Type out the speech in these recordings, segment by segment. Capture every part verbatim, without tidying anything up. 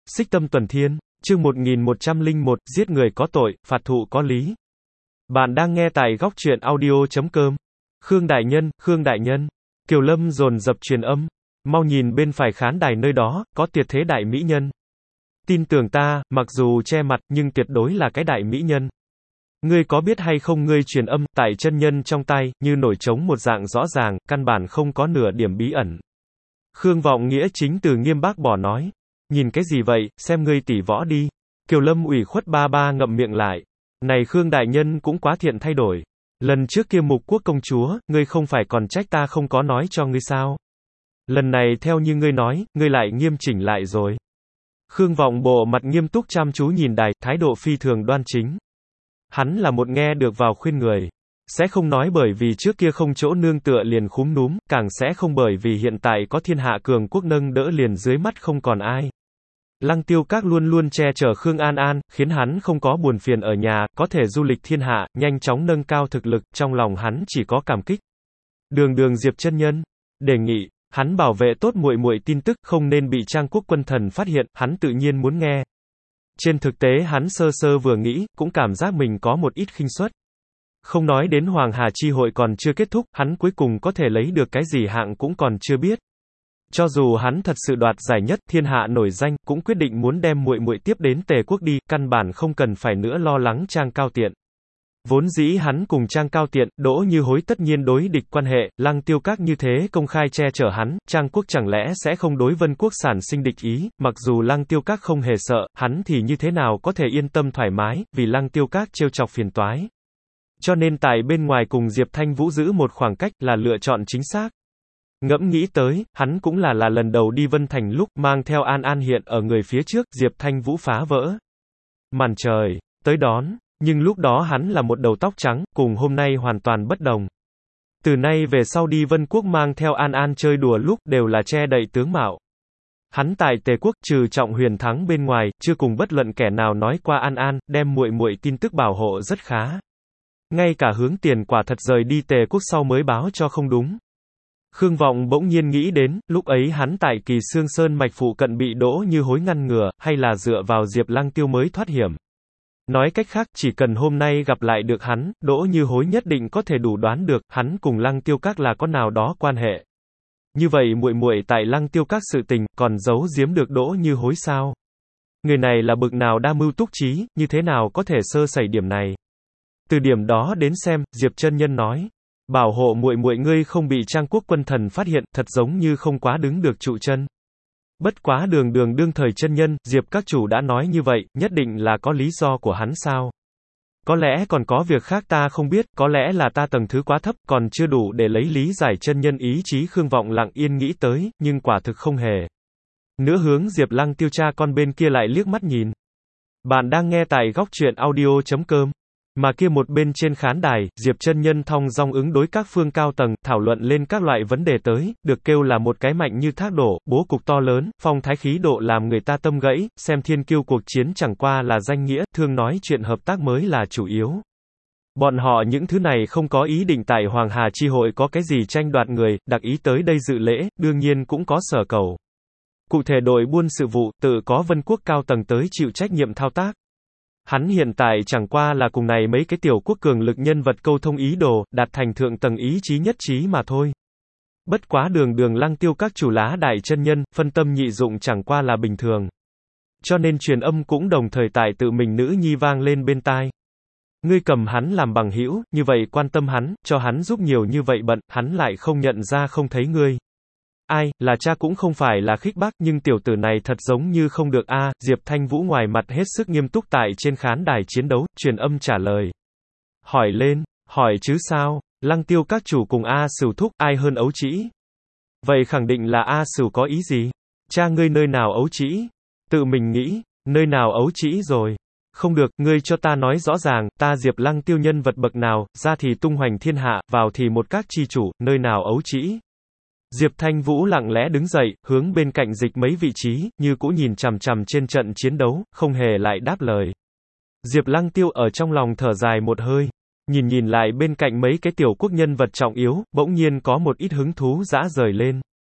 Xích Tâm Tuần Thiên, chương một nghìn một trăm lẻ một, giết người có tội, phạt thụ có lý. Bạn đang nghe tại góc truyện audio chấm com. Khương đại nhân, Khương đại nhân. Kiều Lâm dồn dập truyền âm. Mau nhìn bên phải khán đài nơi đó, có tuyệt thế đại mỹ nhân. Tin tưởng ta, mặc dù che mặt, nhưng tuyệt đối là cái đại mỹ nhân. Ngươi có biết hay không, ngươi truyền âm, tại chân nhân trong tay, như nổi trống một dạng rõ ràng, căn bản không có nửa điểm bí ẩn. Khương Vọng Nghĩa chính từ nghiêm bác bỏ nói. Nhìn cái gì vậy, xem ngươi tỉ võ đi. Kiều Lâm ủy khuất ba ba ngậm miệng lại. Này Khương đại nhân cũng quá thiện thay đổi. Lần trước kia Mục Quốc công chúa, ngươi không phải còn trách ta không có nói cho ngươi sao? Lần này theo như ngươi nói, ngươi lại nghiêm chỉnh lại rồi. Khương Vọng bộ mặt nghiêm túc chăm chú nhìn đài, thái độ phi thường đoan chính. Hắn là một nghe được vào khuyên người. Sẽ không nói bởi vì trước kia không chỗ nương tựa liền khúm núm, càng sẽ không bởi vì hiện tại có thiên hạ cường quốc nâng đỡ liền dưới mắt không còn ai. Lăng Tiêu Các luôn luôn che chở Khương An An, khiến hắn không có buồn phiền ở nhà, có thể du lịch thiên hạ, nhanh chóng nâng cao thực lực, trong lòng hắn chỉ có cảm kích. Đường Đường Diệp chân nhân đề nghị, hắn bảo vệ tốt muội muội tin tức, không nên bị Trang Quốc quân thần phát hiện, hắn tự nhiên muốn nghe. Trên thực tế hắn sơ sơ vừa nghĩ, cũng cảm giác mình có một ít khinh suất. Không nói đến Hoàng Hà chi hội còn chưa kết thúc, hắn cuối cùng có thể lấy được cái gì hạng cũng còn chưa biết. Cho dù hắn thật sự đoạt giải nhất, thiên hạ nổi danh, cũng quyết định muốn đem muội muội tiếp đến Tề quốc đi, căn bản không cần phải nữa lo lắng Trang Cao Tiện. Vốn dĩ hắn cùng Trang Cao Tiện, Đỗ Như Hối tất nhiên đối địch quan hệ, Lăng Tiêu Các như thế công khai che chở hắn, Trang Quốc chẳng lẽ sẽ không đối Vân Quốc sản sinh địch ý, mặc dù Lăng Tiêu Các không hề sợ, hắn thì như thế nào có thể yên tâm thoải mái, vì Lăng Tiêu Các trêu chọc phiền toái. Cho nên tại bên ngoài cùng Diệp Thanh Vũ giữ một khoảng cách là lựa chọn chính xác. Ngẫm nghĩ tới, hắn cũng là là lần đầu đi Vân Thành lúc mang theo An An hiện ở người phía trước, Diệp Thanh Vũ phá vỡ màn trời, tới đón, nhưng lúc đó hắn là một đầu tóc trắng, cùng hôm nay hoàn toàn bất đồng. Từ nay về sau đi Vân Quốc mang theo An An chơi đùa lúc đều là che đậy tướng mạo. Hắn tại Tề Quốc trừ Trọng Huyền Thắng bên ngoài, chưa cùng bất luận kẻ nào nói qua An An, đem muội muội tin tức bảo hộ rất khá. Ngay cả hướng tiền quả thật rời đi Tề Quốc sau mới báo cho không đúng. Khương Vọng bỗng nhiên nghĩ đến, lúc ấy hắn tại Kỳ Xương Sơn mạch phụ cận bị Đỗ Như Hối ngăn ngừa, hay là dựa vào Diệp Lăng Tiêu mới thoát hiểm. Nói cách khác, chỉ cần hôm nay gặp lại được hắn, Đỗ Như Hối nhất định có thể đủ đoán được, hắn cùng Lăng Tiêu Các là có nào đó quan hệ. Như vậy muội muội tại Lăng Tiêu Các sự tình, còn giấu giếm được Đỗ Như Hối sao? Người này là bực nào đa mưu túc trí, như thế nào có thể sơ sẩy điểm này? Từ điểm đó đến xem, Diệp chân nhân nói, bảo hộ muội muội ngươi không bị Trang Quốc quân thần phát hiện, thật giống như không quá đứng được trụ chân. Bất quá Đường Đường đương thời chân nhân, Diệp các chủ đã nói như vậy, nhất định là có lý do của hắn sao? Có lẽ còn có việc khác ta không biết, có lẽ là ta tầng thứ quá thấp, còn chưa đủ để lấy lý giải chân nhân ý chí. Khương Vọng lặng yên nghĩ tới, nhưng quả thực không hề. Nữa hướng Diệp Lăng Tiêu cha con bên kia lại liếc mắt nhìn. Bạn đang nghe tại góc truyện audio chấm com. Mà kia một bên trên khán đài, Diệp chân nhân thong dong ứng đối các phương cao tầng, thảo luận lên các loại vấn đề tới, được kêu là một cái mạnh như thác đổ, bố cục to lớn, phong thái khí độ làm người ta tâm gãy, xem thiên kiêu cuộc chiến chẳng qua là danh nghĩa, thương nói chuyện hợp tác mới là chủ yếu. Bọn họ những thứ này không có ý định tại Hoàng Hà chi hội có cái gì tranh đoạt người, đặc ý tới đây dự lễ, đương nhiên cũng có sở cầu. Cụ thể đội buôn sự vụ, tự có Vân Quốc cao tầng tới chịu trách nhiệm thao tác. Hắn hiện tại chẳng qua là cùng này mấy cái tiểu quốc cường lực nhân vật câu thông ý đồ, đạt thành thượng tầng ý chí nhất trí mà thôi. Bất quá Đường Đường Lăng Tiêu Các chủ lá đại chân nhân, phân tâm nhị dụng chẳng qua là bình thường. Cho nên truyền âm cũng đồng thời tại tự mình nữ nhi vang lên bên tai. Ngươi cầm hắn làm bằng hữu, như vậy quan tâm hắn, cho hắn giúp nhiều như vậy bận, hắn lại không nhận ra không thấy ngươi. Ai, là cha cũng không phải là khích bác, nhưng tiểu tử này thật giống như không được a. Diệp Thanh Vũ ngoài mặt hết sức nghiêm túc tại trên khán đài chiến đấu, truyền âm trả lời. Hỏi lên, hỏi chứ sao, Lăng Tiêu Các chủ cùng A Sửu thúc, ai hơn ấu trĩ? Vậy khẳng định là A Sửu có ý gì? Cha ngươi nơi nào ấu trĩ? Tự mình nghĩ, nơi nào ấu trĩ rồi? Không được, ngươi cho ta nói rõ ràng, ta Diệp Lăng Tiêu nhân vật bậc nào, ra thì tung hoành thiên hạ, vào thì một các chi chủ, nơi nào ấu trĩ? Diệp Thanh Vũ lặng lẽ đứng dậy, hướng bên cạnh dịch mấy vị trí, như cũ nhìn chằm chằm trên trận chiến đấu, không hề lại đáp lời. Diệp Lăng Tiêu ở trong lòng thở dài một hơi, nhìn nhìn lại bên cạnh mấy cái tiểu quốc nhân vật trọng yếu, bỗng nhiên có một ít hứng thú dã rời lên.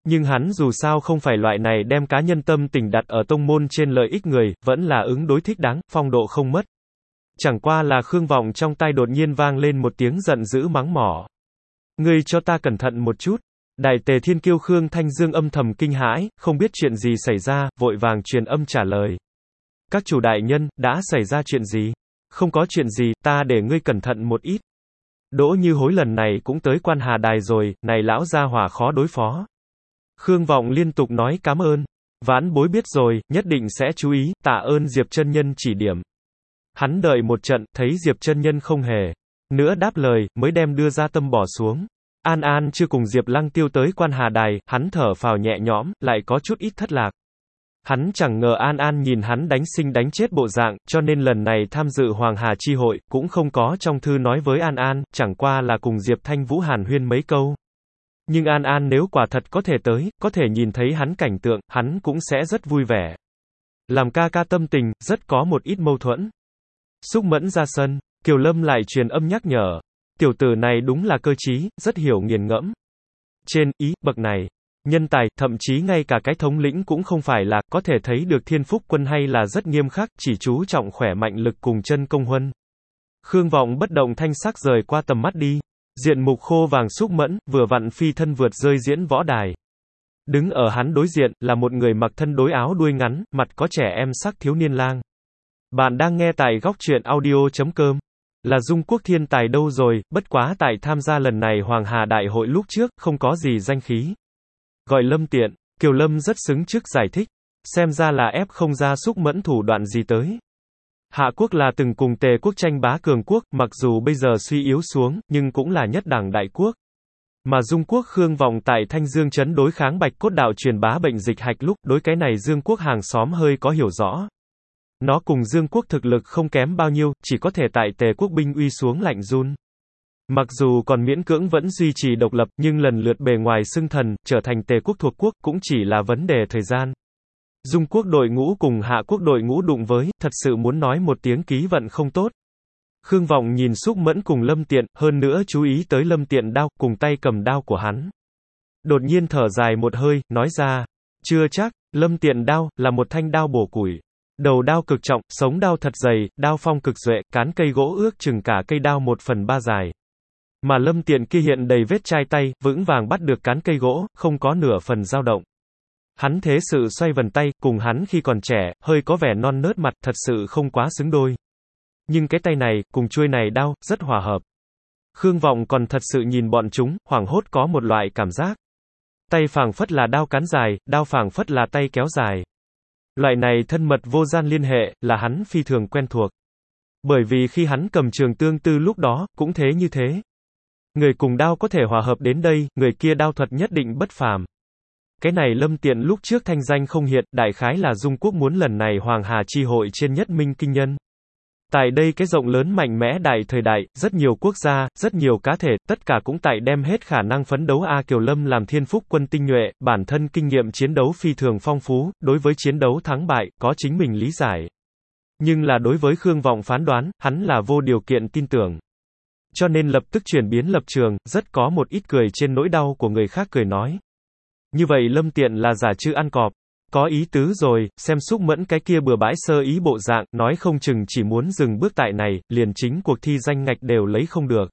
Nhưng hắn dù sao không phải loại này đem cá nhân tâm tình đặt ở tông môn trên lợi ích người, vẫn là ứng đối thích đáng, phong độ không mất. Chẳng qua là Khương Vọng trong tai đột nhiên vang lên một tiếng giận dữ mắng mỏ. Ngươi cho ta cẩn thận một chút. Đại Tề Thiên Kiêu Khương Thanh Dương âm thầm kinh hãi, không biết chuyện gì xảy ra, vội vàng truyền âm trả lời. Các chủ đại nhân, đã xảy ra chuyện gì? Không có chuyện gì, ta để ngươi cẩn thận một ít. Đỗ Như Hối lần này cũng tới Quan Hà Đài rồi, này lão gia hỏa khó đối phó. Khương Vọng liên tục nói cảm ơn. Vãn bối biết rồi, nhất định sẽ chú ý, tạ ơn Diệp chân nhân chỉ điểm. Hắn đợi một trận, thấy Diệp chân nhân không hề nữa đáp lời, mới đem đưa ra tâm bỏ xuống. An An chưa cùng Diệp Lăng Tiêu tới Quan Hà Đài, hắn thở phào nhẹ nhõm, lại có chút ít thất lạc. Hắn chẳng ngờ An An nhìn hắn đánh sinh đánh chết bộ dạng, cho nên lần này tham dự Hoàng Hà chi hội, cũng không có trong thư nói với An An, chẳng qua là cùng Diệp Thanh Vũ hàn huyên mấy câu. Nhưng An An nếu quả thật có thể tới, có thể nhìn thấy hắn cảnh tượng, hắn cũng sẽ rất vui vẻ. Làm ca ca tâm tình, rất có một ít mâu thuẫn. Xúc Mẫn ra sân, Kiều Lâm lại truyền âm nhắc nhở. Tiểu tử này đúng là cơ trí, rất hiểu nghiền ngẫm. Trên, ý, bậc này. Nhân tài, thậm chí ngay cả cái thống lĩnh cũng không phải là, có thể thấy được Thiên Phúc quân hay là rất nghiêm khắc, chỉ chú trọng khỏe mạnh lực cùng chân công huân. Khương Vọng bất động thanh sắc rời qua tầm mắt đi. Diện mục khô vàng Xúc Mẫn, vừa vặn phi thân vượt rơi diễn võ đài. Đứng ở hắn đối diện, là một người mặc thân đối áo đuôi ngắn, mặt có trẻ em sắc thiếu niên lang. Bạn đang nghe tại góc truyện audio chấm com. Là Dung Quốc thiên tài đâu rồi, bất quá tại tham gia lần này Hoàng Hà Đại hội lúc trước, không có gì danh khí. Gọi Lâm Tiện, Kiều Lâm rất xứng trước giải thích. Xem ra là ép không ra Xúc Mẫn thủ đoạn gì tới. Hạ quốc là từng cùng Tề quốc tranh bá cường quốc, mặc dù bây giờ suy yếu xuống, nhưng cũng là nhất đảng đại quốc. Mà Dung Quốc Khương Vọng tại Thanh Dương trấn đối kháng Bạch Cốt đạo truyền bá bệnh dịch hạch lúc, đối cái này Dương Quốc hàng xóm hơi có hiểu rõ. Nó cùng Dương Quốc thực lực không kém bao nhiêu, chỉ có thể tại Tề quốc binh uy xuống lạnh run. Mặc dù còn miễn cưỡng vẫn duy trì độc lập, nhưng lần lượt bề ngoài xưng thần, trở thành Tề quốc thuộc quốc, cũng chỉ là vấn đề thời gian. Dung Quốc đội ngũ cùng Hạ quốc đội ngũ đụng với, thật sự muốn nói một tiếng ký vận không tốt. Khương Vọng nhìn Xúc Mẫn cùng Lâm Tiện, hơn nữa chú ý tới Lâm Tiện đao, cùng tay cầm đao của hắn. Đột nhiên thở dài một hơi, nói ra, chưa chắc, Lâm Tiện đao, là một thanh đao bổ củi. Đầu đao cực trọng, sống đao thật dày, đao phong cực duệ, cán cây gỗ ước chừng cả cây đao một phần ba dài. Mà Lâm Tiện kia hiện đầy vết chai tay, vững vàng bắt được cán cây gỗ, không có nửa phần dao động. Hắn thế sự xoay vần tay, cùng hắn khi còn trẻ, hơi có vẻ non nớt mặt, thật sự không quá xứng đôi. Nhưng cái tay này, cùng chuôi này đao, rất hòa hợp. Khương Vọng còn thật sự nhìn bọn chúng, hoảng hốt có một loại cảm giác. Tay phảng phất là đao cán dài, đao phảng phất là tay kéo dài. Loại này thân mật vô gian liên hệ, là hắn phi thường quen thuộc. Bởi vì khi hắn cầm trường tương tư lúc đó, cũng thế như thế. Người cùng đao có thể hòa hợp đến đây, người kia đao thuật nhất định bất phàm. Cái này Lâm Tiện lúc trước thanh danh không hiện, đại khái là Dung Quốc muốn lần này Hoàng Hà chi hội trên nhất minh kinh nhân. Tại đây cái rộng lớn mạnh mẽ đại thời đại, rất nhiều quốc gia, rất nhiều cá thể, tất cả cũng tại đem hết khả năng phấn đấu. A Kiều Lâm làm Thiên Phúc quân tinh nhuệ, bản thân kinh nghiệm chiến đấu phi thường phong phú, đối với chiến đấu thắng bại, có chính mình lý giải. Nhưng là đối với Khương Vọng phán đoán, hắn là vô điều kiện tin tưởng. Cho nên lập tức chuyển biến lập trường, rất có một ít cười trên nỗi đau của người khác cười nói. Như vậy Lâm Tiện là giả chữ ăn cọp. Có ý tứ rồi, xem Xúc Mẫn cái kia bừa bãi sơ ý bộ dạng, nói không chừng chỉ muốn dừng bước tại này, liền chính cuộc thi danh ngạch đều lấy không được.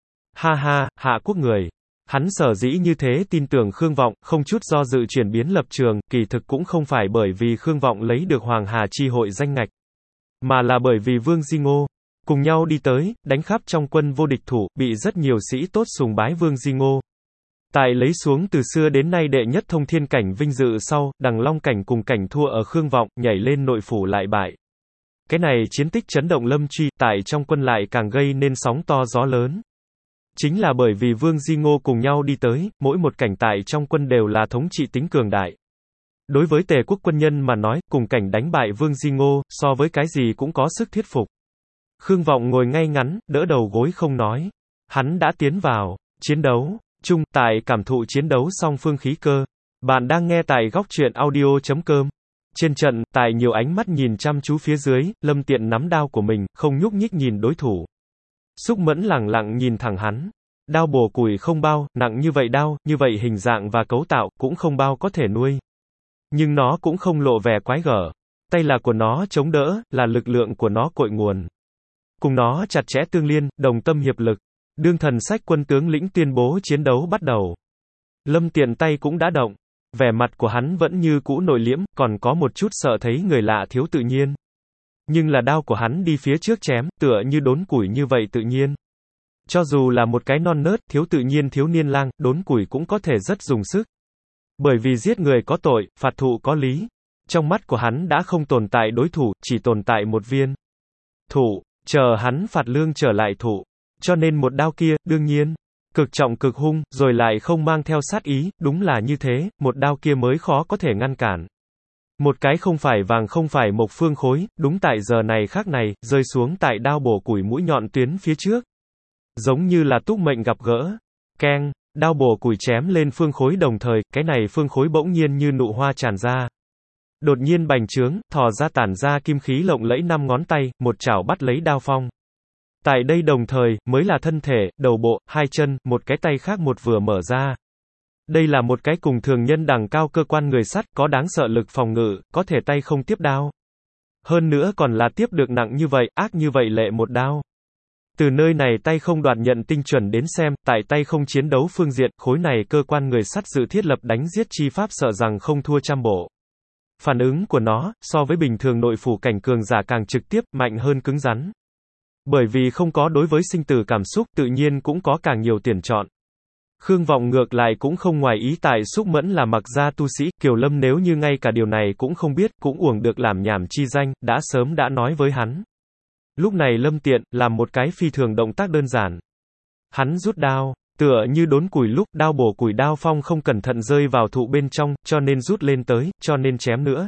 Ha ha, Hạ quốc người. Hắn sở dĩ như thế tin tưởng Khương Vọng, không chút do dự chuyển biến lập trường, kỳ thực cũng không phải bởi vì Khương Vọng lấy được Hoàng Hà chi hội danh ngạch, mà là bởi vì Vương Di Ngô cùng nhau đi tới, đánh khắp trong quân vô địch thủ, bị rất nhiều sĩ tốt sùng bái Vương Di Ngô. Tại lấy xuống từ xưa đến nay đệ nhất thông thiên cảnh vinh dự sau, Đằng Long cảnh cùng cảnh thua ở Khương Vọng, nhảy lên nội phủ lại bại. Cái này chiến tích chấn động Lâm Truy, tại trong quân lại càng gây nên sóng to gió lớn. Chính là bởi vì Vương Di Ngô cùng nhau đi tới, mỗi một cảnh tại trong quân đều là thống trị tính cường đại. Đối với Tề quốc quân nhân mà nói, cùng cảnh đánh bại Vương Di Ngô, so với cái gì cũng có sức thuyết phục. Khương Vọng ngồi ngay ngắn, đỡ đầu gối không nói. Hắn đã tiến vào chiến đấu chung, tại cảm thụ chiến đấu song phương khí cơ. Bạn đang nghe tại góc truyện audio chấm com. Trên trận, tại nhiều ánh mắt nhìn chăm chú phía dưới, Lâm Tiện nắm đao của mình, không nhúc nhích nhìn đối thủ. Xúc Mẫn lẳng lặng nhìn thẳng hắn. Đao bổ củi không bao, nặng như vậy đao, như vậy hình dạng và cấu tạo, cũng không bao có thể nuôi. Nhưng nó cũng không lộ vẻ quái gở. Tay là của nó chống đỡ, là lực lượng của nó cội nguồn. Cùng nó chặt chẽ tương liên, đồng tâm hiệp lực. Đương thần sách quân tướng lĩnh tuyên bố chiến đấu bắt đầu. Lâm Tiện tay cũng đã động. Vẻ mặt của hắn vẫn như cũ nội liễm, còn có một chút sợ thấy người lạ thiếu tự nhiên. Nhưng là đao của hắn đi phía trước chém, tựa như đốn củi như vậy tự nhiên. Cho dù là một cái non nớt, thiếu tự nhiên thiếu niên lang, đốn củi cũng có thể rất dùng sức. Bởi vì giết người có tội, phạt thụ có lý. Trong mắt của hắn đã không tồn tại đối thủ, chỉ tồn tại một viên thụ, chờ hắn phạt lương trở lại thụ. Cho nên một đao kia, đương nhiên, cực trọng cực hung, rồi lại không mang theo sát ý, đúng là như thế, một đao kia mới khó có thể ngăn cản. Một cái không phải vàng không phải mộc phương khối, đúng tại giờ này khác này, rơi xuống tại đao bổ củi mũi nhọn tuyến phía trước. Giống như là túc mệnh gặp gỡ. Keng, đao bổ củi chém lên phương khối đồng thời, cái này phương khối bỗng nhiên như nụ hoa tràn ra. Đột nhiên bành trướng, thò ra tản ra kim khí lộng lẫy năm ngón tay, một chảo bắt lấy đao phong. Tại đây đồng thời, mới là thân thể, đầu bộ, hai chân, một cái tay khác một vừa mở ra. Đây là một cái cùng thường nhân đẳng cao cơ quan người sắt, có đáng sợ lực phòng ngự, có thể tay không tiếp đao. Hơn nữa còn là tiếp được nặng như vậy, ác như vậy lệ một đao. Từ nơi này tay không đoạt nhận tinh chuẩn đến xem, tại tay không chiến đấu phương diện, khối này cơ quan người sắt dự thiết lập đánh giết chi pháp sợ rằng không thua trăm bộ. Phản ứng của nó, so với bình thường nội phủ cảnh cường giả càng trực tiếp, mạnh hơn cứng rắn. Bởi vì không có đối với sinh tử cảm xúc, tự nhiên cũng có càng nhiều tuyển chọn. Khương Vọng ngược lại cũng không ngoài ý tại Xúc Mẫn là mặc gia tu sĩ, Kiều Lâm nếu như ngay cả điều này cũng không biết, cũng uổng được làm nhảm chi danh, đã sớm đã nói với hắn. Lúc này Lâm Tiện, làm một cái phi thường động tác đơn giản. Hắn rút đao, tựa như đốn củi lúc, đao bổ củi đao phong không cẩn thận rơi vào thụ bên trong, cho nên rút lên tới, cho nên chém nữa.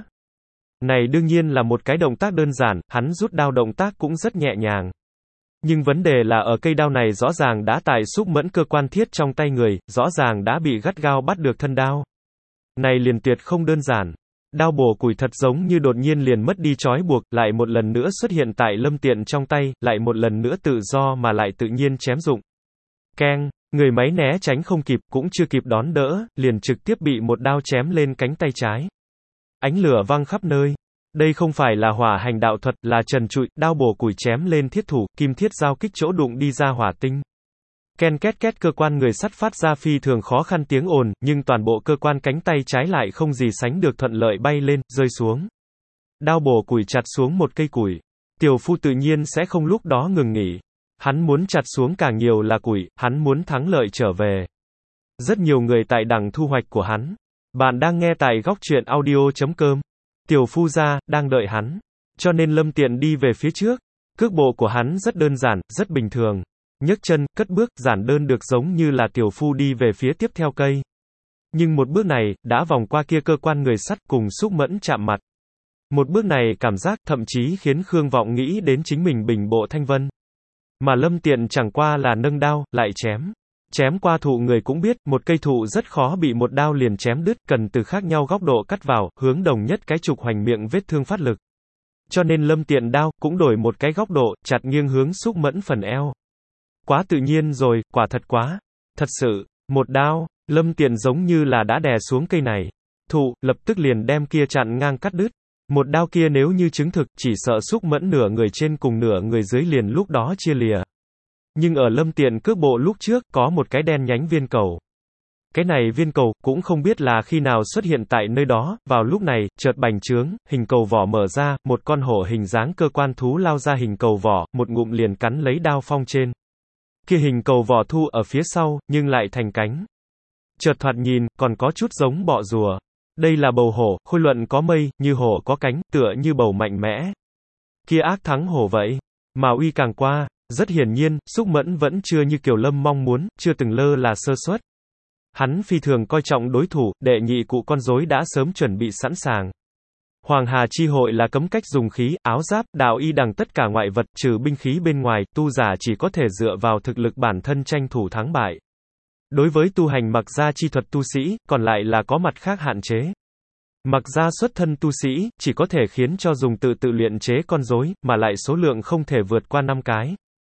Này đương nhiên là một cái động tác đơn giản, hắn rút đao động tác cũng rất nhẹ nhàng. Nhưng vấn đề là ở cây đao này rõ ràng đã tại Xúc Mẫn cơ quan thiết trong tay người, rõ ràng đã bị gắt gao bắt được thân đao. Này liền tuyệt không đơn giản. Đao bổ củi thật giống như đột nhiên liền mất đi trói buộc, lại một lần nữa xuất hiện tại Lâm Tiện trong tay, lại một lần nữa tự do mà lại tự nhiên chém dụng. Keng, người máy né tránh không kịp, cũng chưa kịp đón đỡ, liền trực tiếp bị một đao chém lên cánh tay trái. Ánh lửa văng khắp nơi. Đây không phải là hỏa hành đạo thuật, là trần trụi, đao bổ củi chém lên thiết thủ, kim thiết giao kích chỗ đụng đi ra hỏa tinh. Ken két két cơ quan người sắt phát ra phi thường khó khăn tiếng ồn, nhưng toàn bộ cơ quan cánh tay trái lại không gì sánh được thuận lợi bay lên, rơi xuống. Đao bổ củi chặt xuống một cây củi. Tiểu phu tự nhiên sẽ không lúc đó ngừng nghỉ. Hắn muốn chặt xuống càng nhiều là củi, hắn muốn thắng lợi trở về. Rất nhiều người tại đằng thu hoạch của hắn. Bạn đang nghe tại góc truyện audio chấm com. Tiểu phu gia, đang đợi hắn. Cho nên Lâm Tiện đi về phía trước. Cước bộ của hắn rất đơn giản, rất bình thường. Nhấc chân, cất bước, giản đơn được giống như là tiểu phu đi về phía tiếp theo cây. Nhưng một bước này, đã vòng qua kia cơ quan người sắt cùng Xúc Mẫn chạm mặt. Một bước này cảm giác thậm chí khiến Khương Vọng nghĩ đến chính mình bình bộ thanh vân. Mà Lâm Tiện chẳng qua là nâng đao, lại chém. Chém qua thụ người cũng biết, một cây thụ rất khó bị một đao liền chém đứt, cần từ khác nhau góc độ cắt vào, hướng đồng nhất cái trục hoành miệng vết thương phát lực. Cho nên Lâm Tiện đao, cũng đổi một cái góc độ, chặt nghiêng hướng Xúc Mẫn phần eo. Quá tự nhiên rồi, quả thật quá. Thật sự, một đao, Lâm Tiện giống như là đã đè xuống cây này. Thụ, lập tức liền đem kia chặn ngang cắt đứt. Một đao kia nếu như chứng thực, chỉ sợ Xúc Mẫn nửa người trên cùng nửa người dưới liền lúc đó chia lìa. Nhưng ở Lâm Tiện cước bộ lúc trước, có một cái đen nhánh viên cầu. Cái này viên cầu, cũng không biết là khi nào xuất hiện tại nơi đó, vào lúc này, chợt bành trướng, hình cầu vỏ mở ra, một con hổ hình dáng cơ quan thú lao ra hình cầu vỏ, một ngụm liền cắn lấy đao phong trên. Kia hình cầu vỏ thu ở phía sau, nhưng lại thành cánh. Chợt thoạt nhìn, còn có chút giống bọ rùa. Đây là bầu hổ, khôi luận có mây, như hổ có cánh, tựa như bầu mạnh mẽ. Kia ác thắng hổ vậy. Mà uy càng qua. Rất hiển nhiên, Xúc Mẫn vẫn chưa như Kiều Lâm mong muốn, chưa từng lơ là sơ suất. Hắn phi thường coi trọng đối thủ, đệ nhị cụ con rối đã sớm chuẩn bị sẵn sàng. Hoàng Hà chi hội là cấm cách dùng khí, áo giáp, đạo y đằng tất cả ngoại vật trừ binh khí bên ngoài, tu giả chỉ có thể dựa vào thực lực bản thân tranh thủ thắng bại. Đối với tu hành mặc gia chi thuật tu sĩ, còn lại là có mặt khác hạn chế. Mặc gia xuất thân tu sĩ, chỉ có thể khiến cho dùng tự tự luyện chế con rối, mà lại số lượng không thể vượt qua năm cái.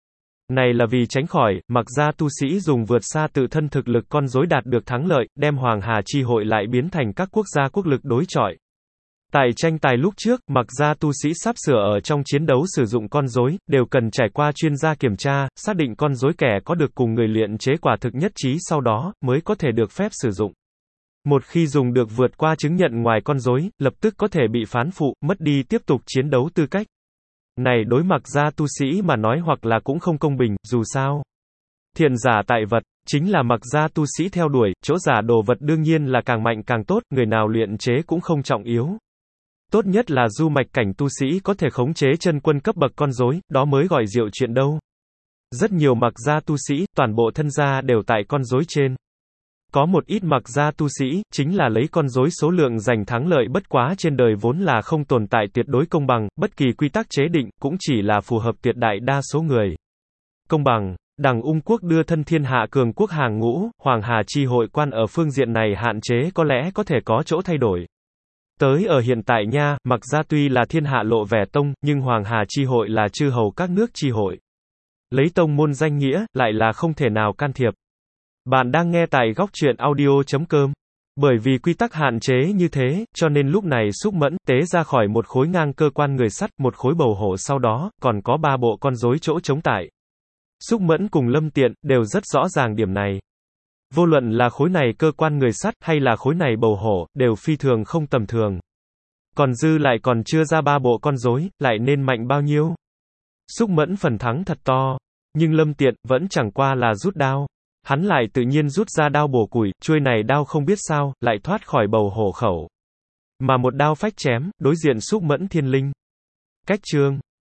Này là vì tránh khỏi, mặc ra tu sĩ dùng vượt xa tự thân thực lực con rối đạt được thắng lợi, đem Hoàng Hà chi hội lại biến thành các quốc gia quốc lực đối chọi. Tại tranh tài lúc trước, mặc ra tu sĩ sắp sửa ở trong chiến đấu sử dụng con rối, đều cần trải qua chuyên gia kiểm tra, xác định con rối kẻ có được cùng người luyện chế quả thực nhất trí sau đó, mới có thể được phép sử dụng. Một khi dùng được vượt qua chứng nhận ngoài con rối, lập tức có thể bị phán phụ, mất đi tiếp tục chiến đấu tư cách. Này đối mặc ra tu sĩ mà nói hoặc là cũng không công bình, dù sao. Thiện giả tại vật, chính là mặc ra tu sĩ theo đuổi, chỗ giả đồ vật đương nhiên là càng mạnh càng tốt, người nào luyện chế cũng không trọng yếu. Tốt nhất là du mạch cảnh tu sĩ có thể khống chế chân quân cấp bậc con rối, đó mới gọi diệu chuyện đâu. Rất nhiều mặc ra tu sĩ, toàn bộ thân gia đều tại con rối trên. Có một ít mặc ra tu sĩ, chính là lấy con rối số lượng giành thắng lợi bất quá trên đời vốn là không tồn tại tuyệt đối công bằng, bất kỳ quy tắc chế định, cũng chỉ là phù hợp tuyệt đại đa số người. Công bằng, đằng ung quốc đưa thân thiên hạ cường quốc hàng ngũ, Hoàng Hà chi hội quan ở phương diện này hạn chế có lẽ có thể có chỗ thay đổi. Tới ở hiện tại nha, mặc ra tuy là thiên hạ lộ vẻ tông, nhưng Hoàng Hà chi hội là chư hầu các nước chi hội. Lấy tông môn danh nghĩa, lại là không thể nào can thiệp. Bạn đang nghe tại góc truyện audio chấm com. Bởi vì quy tắc hạn chế như thế, cho nên lúc này Xúc Mẫn tế ra khỏi một khối ngang cơ quan người sắt, một khối bầu hổ sau đó, còn có ba bộ con rối chỗ chống tại. Xúc Mẫn cùng Lâm Tiện, đều rất rõ ràng điểm này. Vô luận là khối này cơ quan người sắt, hay là khối này bầu hổ, đều phi thường không tầm thường. Còn dư lại còn chưa ra ba bộ con rối, lại nên mạnh bao nhiêu? Xúc Mẫn phần thắng thật to. Nhưng Lâm Tiện, vẫn chẳng qua là rút đao. Hắn lại tự nhiên rút ra đao bổ củi, chuôi này đao không biết sao, lại thoát khỏi bầu hổ khẩu. Mà một đao phách chém, đối diện Xúc Mẫn thiên linh. Cách chương.